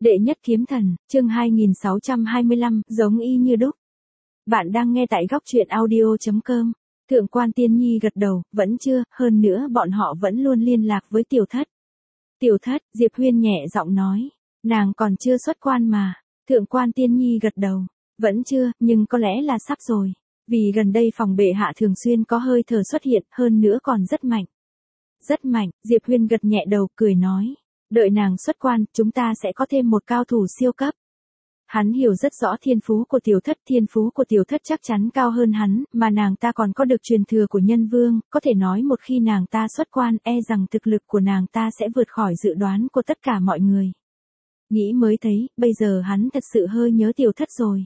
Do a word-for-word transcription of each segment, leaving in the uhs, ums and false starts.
Đệ nhất kiếm thần, chương hai nghìn sáu trăm hai mươi lăm, giống y như đúc. Bạn đang nghe tại góc truyện audio chấm com. Thượng quan Tiên Nhi gật đầu, vẫn chưa, hơn nữa bọn họ vẫn luôn liên lạc với tiểu thất. Tiểu thất, Diệp Huyên nhẹ giọng nói, nàng còn chưa xuất quan mà. Thượng quan Tiên Nhi gật đầu, vẫn chưa, nhưng có lẽ là sắp rồi. Vì gần đây phòng bệ hạ thường xuyên có hơi thở xuất hiện, hơn nữa còn rất mạnh. Rất mạnh, Diệp Huyên gật nhẹ đầu, cười nói. Đợi nàng xuất quan, chúng ta sẽ có thêm một cao thủ siêu cấp. Hắn hiểu rất rõ thiên phú của tiểu thất, thiên phú của tiểu thất chắc chắn cao hơn hắn, mà nàng ta còn có được truyền thừa của nhân vương, có thể nói một khi nàng ta xuất quan, e rằng thực lực của nàng ta sẽ vượt khỏi dự đoán của tất cả mọi người. Nghĩ mới thấy, bây giờ hắn thật sự hơi nhớ tiểu thất rồi.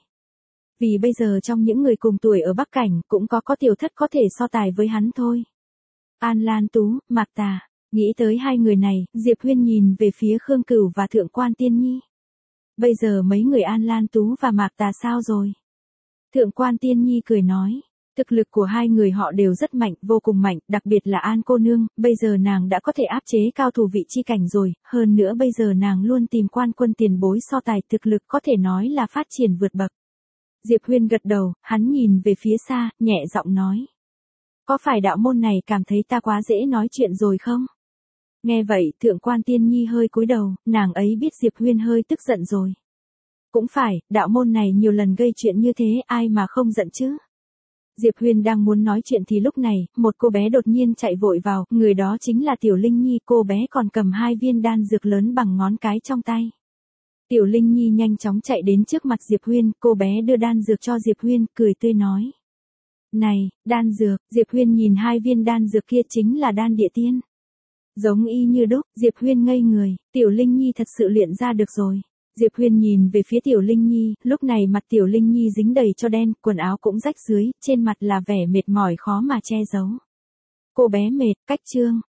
Vì bây giờ trong những người cùng tuổi ở Bắc Cảnh, cũng có có tiểu thất có thể so tài với hắn thôi. An Lan Tú, Mạc Tà. Nghĩ tới hai người này, Diệp Huyên nhìn về phía Khương Cửu và Thượng quan Tiên Nhi. Bây giờ mấy người An Lan Tú và Mạc Tà sao rồi? Thượng quan Tiên Nhi cười nói, thực lực của hai người họ đều rất mạnh, vô cùng mạnh, đặc biệt là An cô nương, bây giờ nàng đã có thể áp chế cao thủ vị chi cảnh rồi, hơn nữa bây giờ nàng luôn tìm quan quân tiền bối so tài, thực lực có thể nói là phát triển vượt bậc. Diệp Huyên gật đầu, hắn nhìn về phía xa, nhẹ giọng nói. Có phải đạo môn này cảm thấy ta quá dễ nói chuyện rồi không? Nghe vậy, Thượng quan Tiên Nhi hơi cúi đầu, nàng ấy biết Diệp Huyên hơi tức giận rồi. Cũng phải, đạo môn này nhiều lần gây chuyện như thế, ai mà không giận chứ? Diệp Huyên đang muốn nói chuyện thì lúc này, một cô bé đột nhiên chạy vội vào, người đó chính là Tiểu Linh Nhi, cô bé còn cầm hai viên đan dược lớn bằng ngón cái trong tay. Tiểu Linh Nhi nhanh chóng chạy đến trước mặt Diệp Huyên, cô bé đưa đan dược cho Diệp Huyên, cười tươi nói. Này, đan dược, Diệp Huyên nhìn hai viên đan dược kia chính là đan địa tiên. Giống y như đúc, Diệp Huyên ngây người, Tiểu Linh Nhi thật sự luyện ra được rồi. Diệp Huyên nhìn về phía Tiểu Linh Nhi, lúc này mặt Tiểu Linh Nhi dính đầy cho đen, quần áo cũng rách dưới, trên mặt là vẻ mệt mỏi khó mà che giấu. Cô bé mệt, cách chương,